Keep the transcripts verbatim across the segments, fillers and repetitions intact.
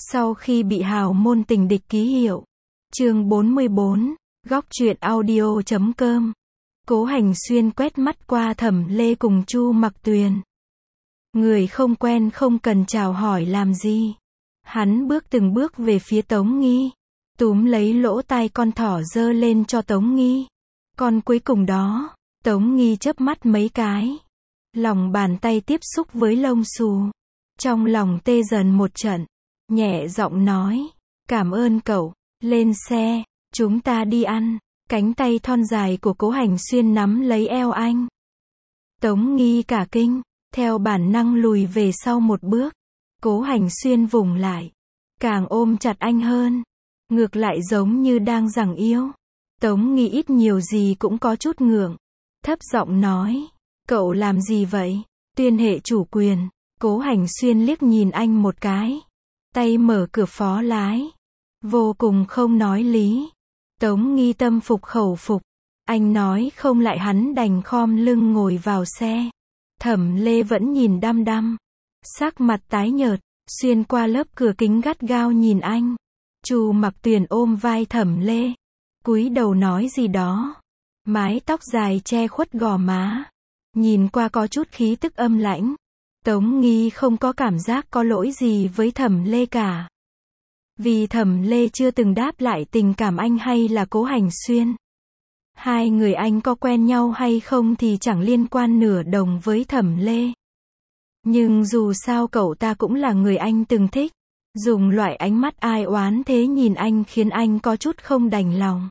Sau khi bị hào môn tình địch ký hiệu. Chương bốn mươi bốn, góc truyện audio chấm com. Cố Hành Xuyên quét mắt qua Thẩm Lê cùng Chu Mặc Tuyền. Người không quen không cần chào hỏi làm gì. Hắn bước từng bước về phía Tống Nghi, túm lấy lỗ tai con thỏ giơ lên cho Tống Nghi. Con cuối cùng đó, Tống Nghi chớp mắt mấy cái. Lòng bàn tay tiếp xúc với lông xù. Trong lòng tê dần một trận, nhẹ giọng nói, cảm ơn cậu, lên xe, chúng ta đi ăn. Cánh tay thon dài của Cố Hành Xuyên nắm lấy eo anh. Tống Nghi cả kinh, theo bản năng lùi về sau một bước. Cố Hành Xuyên vùng lại, càng ôm chặt anh hơn. Ngược lại giống như đang giằng yêu. Tống Nghi ít nhiều gì cũng có chút ngượng. Thấp giọng nói, cậu làm gì vậy? Tuyên hệ chủ quyền. Cố Hành Xuyên liếc nhìn anh một cái. Tay mở cửa phó lái. Vô cùng không nói lý. Tống Nghi tâm phục khẩu phục. Anh nói không lại hắn đành khom lưng ngồi vào xe. Thẩm Lê vẫn nhìn đăm đăm. Sắc mặt tái nhợt, xuyên qua lớp cửa kính gắt gao nhìn anh. Chu Mặc Tuyền ôm vai Thẩm Lê. Cúi đầu nói gì đó. Mái tóc dài che khuất gò má. Nhìn qua có chút khí tức âm lãnh. Tống Nghi không có cảm giác có lỗi gì với Thẩm Lê cả. Vì Thẩm Lê chưa từng đáp lại tình cảm anh hay là Cố Hành Xuyên. Hai người anh có quen nhau hay không thì chẳng liên quan nửa đồng với Thẩm Lê. Nhưng dù sao cậu ta cũng là người anh từng thích. Dùng loại ánh mắt ai oán thế nhìn anh khiến anh có chút không đành lòng.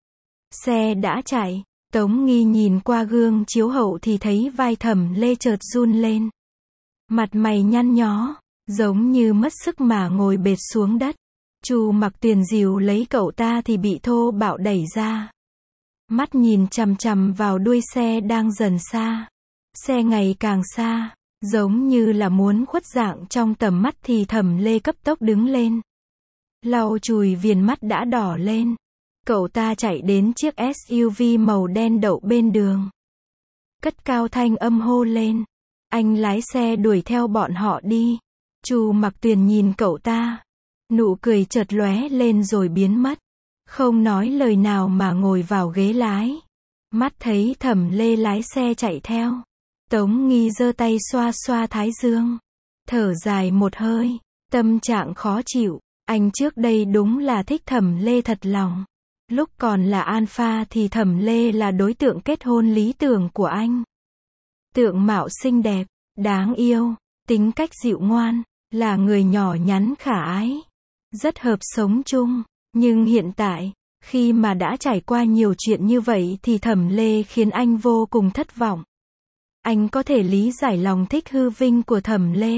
Xe đã chạy, Tống Nghi nhìn qua gương chiếu hậu thì thấy vai Thẩm Lê chợt run lên. Mặt mày nhăn nhó, giống như mất sức mà ngồi bệt xuống đất. Chu Mặc Tuyền dìu lấy cậu ta thì bị thô bạo đẩy ra. Mắt nhìn chằm chằm vào đuôi xe đang dần xa. Xe ngày càng xa, giống như là muốn khuất dạng trong tầm mắt thì Thẩm Lê cấp tốc đứng lên. Lau chùi viền mắt đã đỏ lên. Cậu ta chạy đến chiếc ét u vê màu đen đậu bên đường. Cất cao thanh âm hô lên. Anh lái xe đuổi theo bọn họ đi. Chu Mặc Tuyền nhìn cậu ta. Nụ cười chợt lóe lên rồi biến mất. Không nói lời nào mà ngồi vào ghế lái. Mắt thấy Thẩm Lê lái xe chạy theo. Tống Nghi giơ tay xoa xoa thái dương. Thở dài một hơi. Tâm trạng khó chịu. Anh trước đây đúng là thích Thẩm Lê thật lòng. Lúc còn là alpha thì Thẩm Lê là đối tượng kết hôn lý tưởng của anh. Tượng mạo xinh đẹp, đáng yêu, tính cách dịu ngoan, là người nhỏ nhắn khả ái. Rất hợp sống chung. Nhưng hiện tại, khi mà đã trải qua nhiều chuyện như vậy thì Thẩm Lê khiến anh vô cùng thất vọng. Anh có thể lý giải lòng thích hư vinh của Thẩm Lê.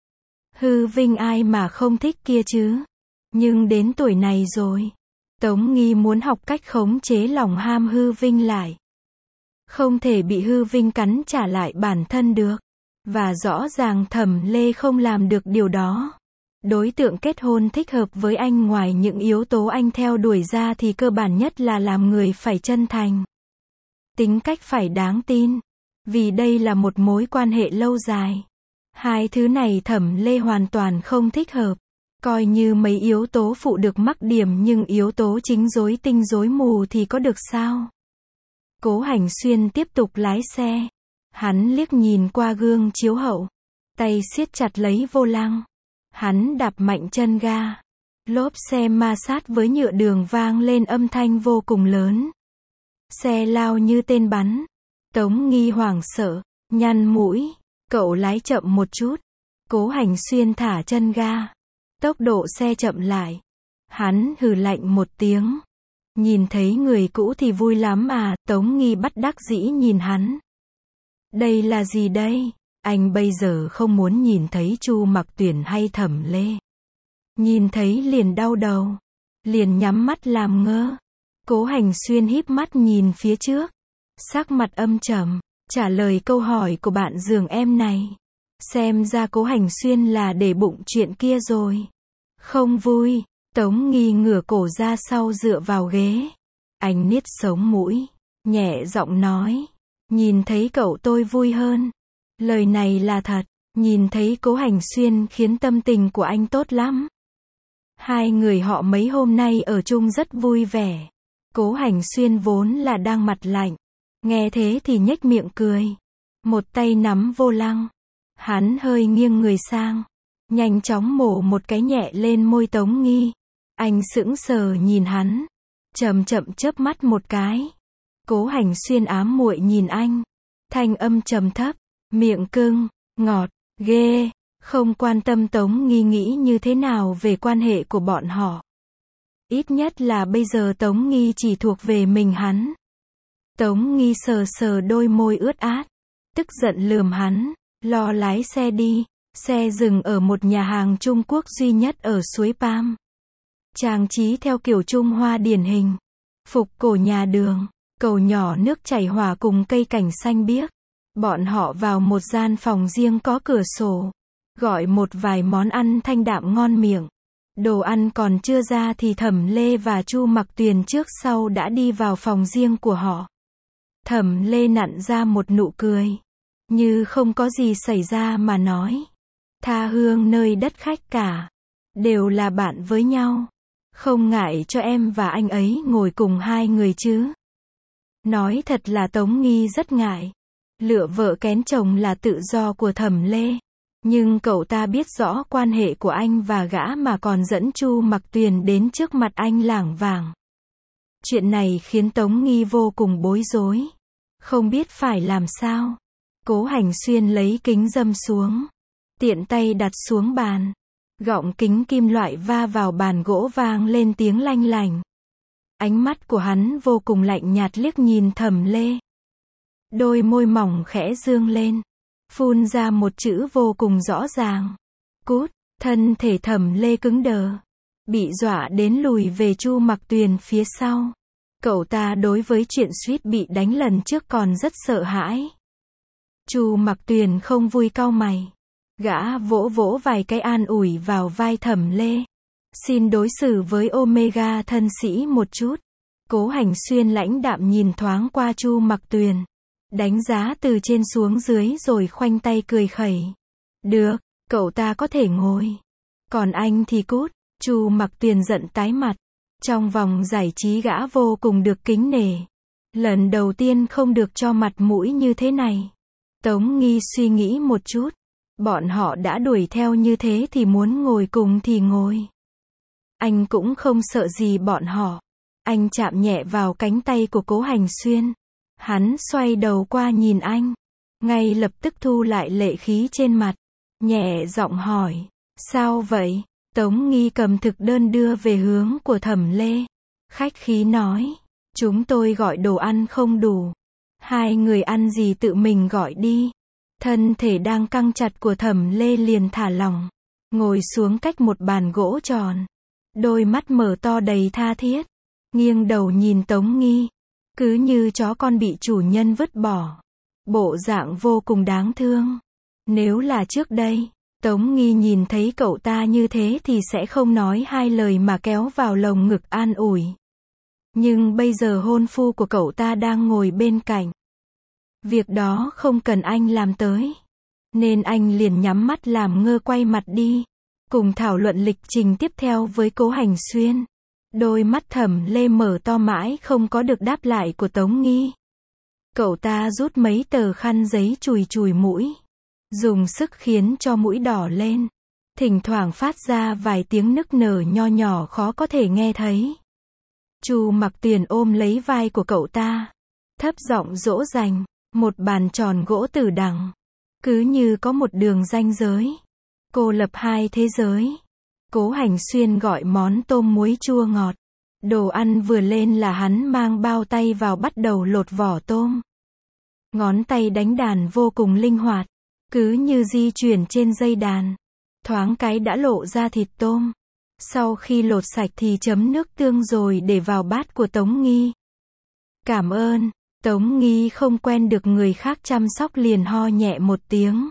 Hư vinh ai mà không thích kia chứ. Nhưng đến tuổi này rồi, Tống Nghi muốn học cách khống chế lòng ham hư vinh lại. Không thể bị hư vinh cắn trả lại bản thân được. Và rõ ràng Thẩm Lê không làm được điều đó. Đối tượng kết hôn thích hợp với anh ngoài những yếu tố anh theo đuổi ra thì cơ bản nhất là làm người phải chân thành. Tính cách phải đáng tin. Vì đây là một mối quan hệ lâu dài. Hai thứ này Thẩm Lê hoàn toàn không thích hợp. Coi như mấy yếu tố phụ được mắc điểm nhưng yếu tố chính rối tinh rối mù thì có được sao? Cố Hành Xuyên tiếp tục lái xe. Hắn liếc nhìn qua gương chiếu hậu. Tay siết chặt lấy vô lăng. Hắn đạp mạnh chân ga. Lốp xe ma sát với nhựa đường vang lên âm thanh vô cùng lớn. Xe lao như tên bắn. Tống Nghi hoảng sợ, nhăn mũi. Cậu lái chậm một chút. Cố Hành Xuyên thả chân ga. Tốc độ xe chậm lại. Hắn hừ lạnh một tiếng. Nhìn thấy người cũ thì vui lắm à. Tống Nghi bất đắc dĩ nhìn hắn. Đây là gì đây? Anh bây giờ không muốn nhìn thấy Chu Mặc Tuyền hay Thẩm Lê. Nhìn thấy liền đau đầu. Liền nhắm mắt làm ngơ. Cố Hành Xuyên híp mắt nhìn phía trước. Sắc mặt âm trầm. Trả lời câu hỏi của bạn giường em này. Xem ra Cố Hành Xuyên là để bụng chuyện kia rồi. Không vui. Tống Nghi ngửa cổ ra sau dựa vào ghế. Anh niết sống mũi. Nhẹ giọng nói. Nhìn thấy cậu tôi vui hơn. Lời này là thật. Nhìn thấy Cố Hành Xuyên khiến tâm tình của anh tốt lắm. Hai người họ mấy hôm nay ở chung rất vui vẻ. Cố Hành Xuyên vốn là đang mặt lạnh. Nghe thế thì nhếch miệng cười. Một tay nắm vô lăng. Hắn hơi nghiêng người sang. Nhanh chóng mổ một cái nhẹ lên môi Tống Nghi. Anh sững sờ nhìn hắn. Chậm chậm chớp mắt một cái. Cố Hành Xuyên ám muội nhìn anh. Thanh âm trầm thấp. Miệng cưng, ngọt, ghê. Không quan tâm Tống Nghi nghĩ như thế nào về quan hệ của bọn họ. Ít nhất là bây giờ Tống Nghi chỉ thuộc về mình hắn. Tống Nghi sờ sờ đôi môi ướt át. Tức giận lườm hắn. Lo lái xe đi. Xe dừng ở một nhà hàng Trung Quốc duy nhất ở suối Pam. Trang trí theo kiểu Trung Hoa điển hình. Phục cổ nhà đường. Cầu nhỏ nước chảy hòa cùng cây cảnh xanh biếc. Bọn họ vào một gian phòng riêng có cửa sổ. Gọi một vài món ăn thanh đạm ngon miệng. Đồ ăn còn chưa ra thì Thẩm Lê và Chu Mặc Tuyền trước sau đã đi vào phòng riêng của họ. Thẩm Lê nặn ra một nụ cười. Như không có gì xảy ra mà nói. Tha hương nơi đất khách cả. Đều là bạn với nhau. Không ngại cho em và anh ấy ngồi cùng hai người chứ. Nói thật là Tống Nghi rất ngại. Lựa vợ kén chồng là tự do của Thẩm Lê. Nhưng cậu ta biết rõ quan hệ của anh và gã mà còn dẫn Chu Mặc Tuyền đến trước mặt anh lảng vảng. Chuyện này khiến Tống Nghi vô cùng bối rối. Không biết phải làm sao. Cố Hành Xuyên lấy kính râm xuống. Tiện tay đặt xuống bàn. Gọng kính kim loại va vào bàn gỗ vang lên tiếng lanh lành. Ánh mắt của hắn vô cùng lạnh nhạt liếc nhìn Thẩm Lê. Đôi môi mỏng khẽ dương lên. Phun ra một chữ vô cùng rõ ràng. Cút. Thân thể Thẩm Lê cứng đờ. Bị dọa đến lùi về Chu Mặc Tuyền phía sau. Cậu ta đối với chuyện suýt bị đánh lần trước còn rất sợ hãi. Chu Mặc Tuyền không vui cau mày. Gã vỗ vỗ vài cái an ủi vào vai Thẩm Lê. Xin đối xử với Omega thân sĩ một chút. Cố Hành Xuyên lãnh đạm nhìn thoáng qua Chu Mặc Tuyền. Đánh giá từ trên xuống dưới rồi khoanh tay cười khẩy. Được, cậu ta có thể ngồi. Còn anh thì cút. Chu Mặc Tuyền giận tái mặt. Trong vòng giải trí gã vô cùng được kính nể. Lần đầu tiên không được cho mặt mũi như thế này. Tống Nghi suy nghĩ một chút. Bọn họ đã đuổi theo như thế thì muốn ngồi cùng thì ngồi. Anh cũng không sợ gì bọn họ. Anh chạm nhẹ vào cánh tay của Cố Hành Xuyên. Hắn xoay đầu qua nhìn anh. Ngay lập tức thu lại lệ khí trên mặt. Nhẹ giọng hỏi. Sao vậy? Tống Nghi cầm thực đơn đưa về hướng của Thẩm Lê. Khách khí nói. Chúng tôi gọi đồ ăn không đủ. Hai người ăn gì tự mình gọi đi. Thân thể đang căng chặt của Thẩm Lê liền thả lỏng. Ngồi xuống cách một bàn gỗ tròn. Đôi mắt mở to đầy tha thiết. Nghiêng đầu nhìn Tống Nghi. Cứ như chó con bị chủ nhân vứt bỏ. Bộ dạng vô cùng đáng thương. Nếu là trước đây, Tống Nghi nhìn thấy cậu ta như thế thì sẽ không nói hai lời mà kéo vào lồng ngực an ủi. Nhưng bây giờ hôn phu của cậu ta đang ngồi bên cạnh. Việc đó không cần anh làm tới. Nên anh liền nhắm mắt làm ngơ quay mặt đi. Cùng thảo luận lịch trình tiếp theo với Cố Hành Xuyên. Đôi mắt Thẩm Lê mở to mãi không có được đáp lại của Tống Nghi. Cậu ta rút mấy tờ khăn giấy chùi chùi mũi. Dùng sức khiến cho mũi đỏ lên. Thỉnh thoảng phát ra vài tiếng nức nở nho nhỏ khó có thể nghe thấy. Chu Mặc Tuyền ôm lấy vai của cậu ta. Thấp giọng dỗ dành. Một bàn tròn gỗ tử đằng. Cứ như có một đường ranh giới. Cô lập hai thế giới. Cố Hành Xuyên gọi món tôm muối chua ngọt. Đồ ăn vừa lên là hắn mang bao tay vào bắt đầu lột vỏ tôm. Ngón tay đánh đàn vô cùng linh hoạt. Cứ như di chuyển trên dây đàn. Thoáng cái đã lộ ra thịt tôm. Sau khi lột sạch thì chấm nước tương rồi để vào bát của Tống Nghi. Cảm ơn. Tống Nghi không quen được người khác chăm sóc liền ho nhẹ một tiếng.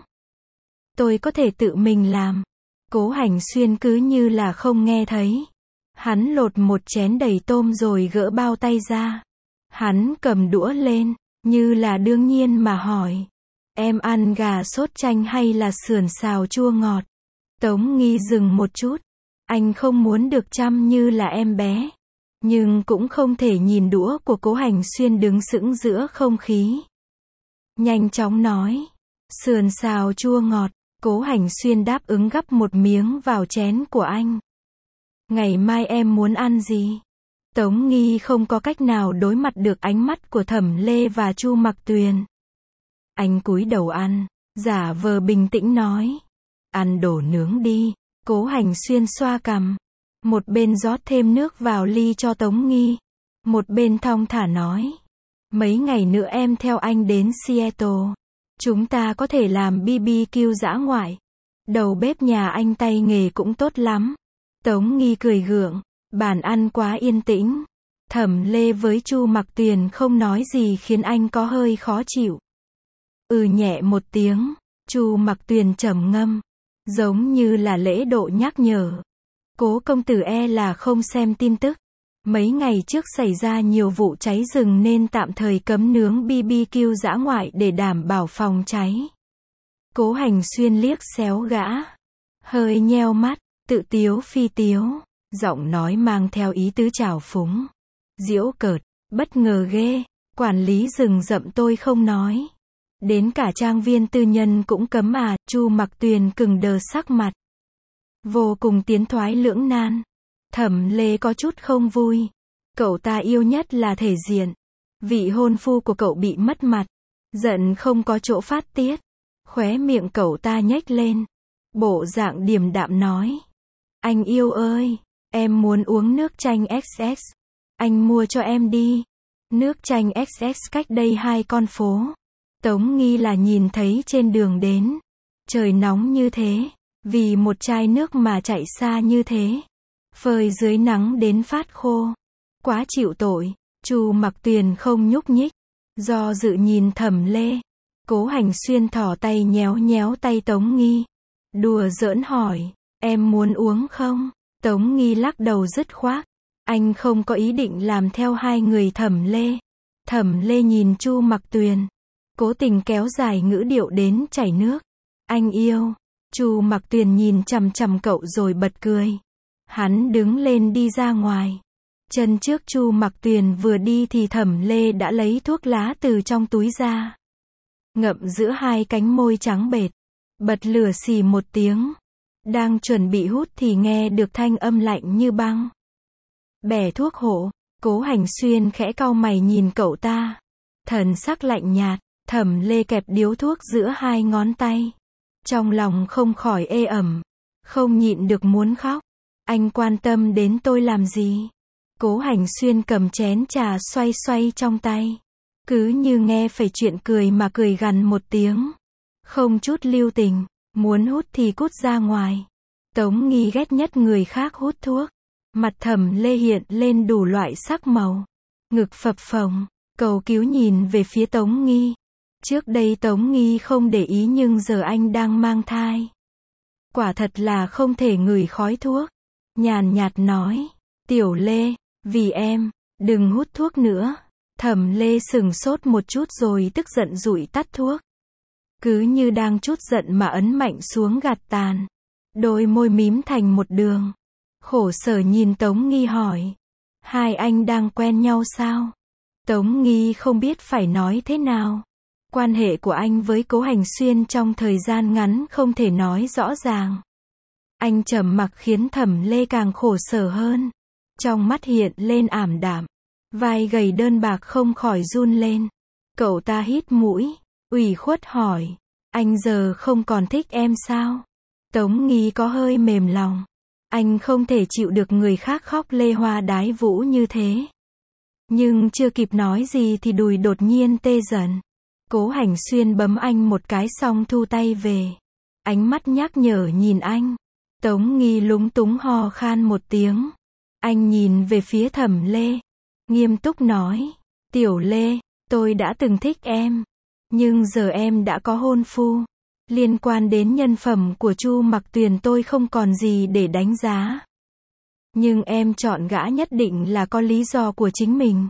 Tôi có thể tự mình làm. Cố Hành Xuyên cứ như là không nghe thấy. Hắn lột một chén đầy tôm rồi gỡ bao tay ra. Hắn cầm đũa lên, như là đương nhiên mà hỏi. Em ăn gà sốt chanh hay là sườn xào chua ngọt? Tống Nghi dừng một chút. Anh không muốn được chăm như là em bé. Nhưng cũng không thể nhìn đũa của Cố Hành Xuyên đứng sững giữa không khí. Nhanh chóng nói. Sườn xào chua ngọt. Cố Hành Xuyên đáp ứng gắp một miếng vào chén của anh. Ngày mai em muốn ăn gì? Tống Nghi không có cách nào đối mặt được ánh mắt của Thẩm Lê và Chu Mặc Tuyền. Anh cúi đầu ăn, giả vờ bình tĩnh nói. Ăn đồ nướng đi. Cố Hành Xuyên xoa cằm. Một bên rót thêm nước vào ly cho Tống Nghi. Một bên thong thả nói. Mấy ngày nữa em theo anh đến Seattle. Chúng ta có thể làm bê bê kiu dã ngoại. Đầu bếp nhà anh tay nghề cũng tốt lắm. Tống Nghi cười gượng. Bàn ăn quá yên tĩnh. Thẩm Lê với Chu Mặc Tuyền không nói gì khiến anh có hơi khó chịu. Ừ nhẹ một tiếng. Chu Mặc Tuyền trầm ngâm. Giống như là lễ độ nhắc nhở. Cố công tử e là không xem tin tức. Mấy ngày trước xảy ra nhiều vụ cháy rừng nên tạm thời cấm nướng bê bê kiu dã ngoại để đảm bảo phòng cháy. Cố Hành Xuyên liếc xéo gã. Hơi nheo mắt, tự tiếu phi tiếu. Giọng nói mang theo ý tứ trào phúng. Giễu cợt, bất ngờ ghê. Quản lý rừng rậm tôi không nói. Đến cả trang viên tư nhân cũng cấm à. Chu Mặc Tuyền cứng đờ sắc mặt. Vô cùng tiến thoái lưỡng nan. Thẩm Lê có chút không vui. Cậu ta yêu nhất là thể diện. Vị hôn phu của cậu bị mất mặt. Giận không có chỗ phát tiết. Khóe miệng cậu ta nhếch lên. Bộ dạng điềm đạm nói. Anh yêu ơi, em muốn uống nước chanh ích ét. Anh mua cho em đi. Nước chanh ích ét cách đây hai con phố. Tống Nghi là nhìn thấy trên đường đến. Trời nóng như thế. Vì một chai nước mà chạy xa như thế. Phơi dưới nắng đến phát khô. Quá chịu tội. Chu Mặc Tuyền không nhúc nhích. Do dự nhìn Thẩm Lê. Cố Hành Xuyên thỏ tay nhéo nhéo tay Tống Nghi. Đùa giỡn hỏi. Em muốn uống không? Tống Nghi lắc đầu dứt khoát. Anh không có ý định làm theo hai người Thẩm Lê. Thẩm Lê nhìn Chu Mặc Tuyền. Cố tình kéo dài ngữ điệu đến chảy nước. Anh yêu. Chu Mặc Tuyền nhìn chằm chằm cậu rồi bật cười. Hắn đứng lên đi ra ngoài. Chân trước Chu Mặc Tuyền vừa đi thì Thẩm Lê đã lấy thuốc lá từ trong túi ra. Ngậm giữa hai cánh môi trắng bệt. Bật lửa xì một tiếng. Đang chuẩn bị hút thì nghe được thanh âm lạnh như băng. Bẻ thuốc hộ. Cố Hành Xuyên khẽ cau mày nhìn cậu ta. Thần sắc lạnh nhạt. Thẩm Lê kẹp điếu thuốc giữa hai ngón tay. Trong lòng không khỏi ê ẩm. Không nhịn được muốn khóc. Anh quan tâm đến tôi làm gì? Cố Hành Xuyên cầm chén trà xoay xoay trong tay. Cứ như nghe phải chuyện cười mà cười gằn một tiếng. Không chút lưu tình. Muốn hút thì cút ra ngoài. Tống Nghi ghét nhất người khác hút thuốc. Mặt Thẩm Lê hiện lên đủ loại sắc màu. Ngực phập phồng. Cầu cứu nhìn về phía Tống Nghi. Trước đây Tống Nghi không để ý nhưng giờ anh đang mang thai. Quả thật là không thể ngửi khói thuốc. Nhàn nhạt nói. Tiểu Lê, vì em, đừng hút thuốc nữa. Thẩm Lê sừng sốt một chút rồi tức giận dụi tắt thuốc. Cứ như đang chút giận mà ấn mạnh xuống gạt tàn. Đôi môi mím thành một đường. Khổ sở nhìn Tống Nghi hỏi. Hai anh đang quen nhau sao? Tống Nghi không biết phải nói thế nào. Quan hệ của anh với Cố Hành Xuyên trong thời gian ngắn không thể nói rõ ràng. Anh trầm mặc khiến Thẩm Lê càng khổ sở hơn. Trong mắt hiện lên ảm đạm. Vai gầy đơn bạc không khỏi run lên. Cậu ta hít mũi. Ủy khuất hỏi. Anh giờ không còn thích em sao? Tống Nghi có hơi mềm lòng. Anh không thể chịu được người khác khóc lê hoa đái vũ như thế. Nhưng chưa kịp nói gì thì đùi đột nhiên tê dần. Cố Hành Xuyên bấm anh một cái xong thu tay về. Ánh mắt nhắc nhở nhìn anh. Tống Nghi lúng túng hò khan một tiếng. Anh nhìn về phía Thẩm Lê. Nghiêm túc nói. Tiểu Lê, tôi đã từng thích em. Nhưng giờ em đã có hôn phu. Liên quan đến nhân phẩm của Chu Mặc Tuyền tôi không còn gì để đánh giá. Nhưng em chọn gã nhất định là có lý do của chính mình.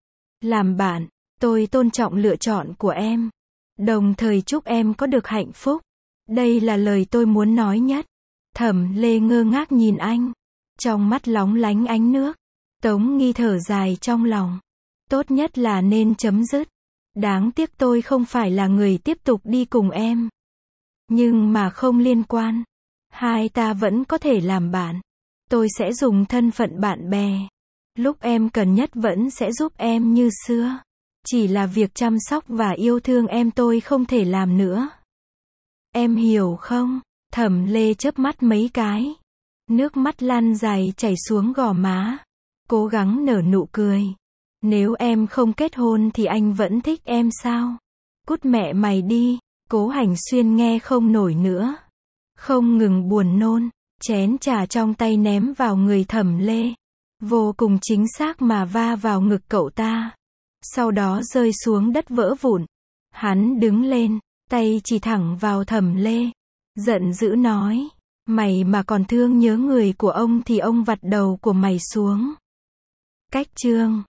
Làm bạn, tôi tôn trọng lựa chọn của em. Đồng thời chúc em có được hạnh phúc. Đây là lời tôi muốn nói nhất. Thẩm Lê ngơ ngác nhìn anh. Trong mắt lóng lánh ánh nước. Tống Nghi thở dài trong lòng. Tốt nhất là nên chấm dứt. Đáng tiếc tôi không phải là người tiếp tục đi cùng em. Nhưng mà không liên quan. Hai ta vẫn có thể làm bạn. Tôi sẽ dùng thân phận bạn bè. Lúc em cần nhất vẫn sẽ giúp em như xưa. Chỉ là việc chăm sóc và yêu thương em tôi không thể làm nữa. Em hiểu không? Thẩm Lê chớp mắt mấy cái. Nước mắt lăn dài chảy xuống gò má. Cố gắng nở nụ cười. Nếu em không kết hôn thì anh vẫn thích em sao? Cút mẹ mày đi. Cố Hành Xuyên nghe không nổi nữa. Không ngừng buồn nôn. Chén trà trong tay ném vào người Thẩm Lê. Vô cùng chính xác mà va vào ngực cậu ta. Sau đó rơi xuống đất vỡ vụn. Hắn đứng lên, tay chỉ thẳng vào Thẩm Lê. Giận dữ nói. Mày mà còn thương nhớ người của ông thì ông vặt đầu của mày xuống. Cách chương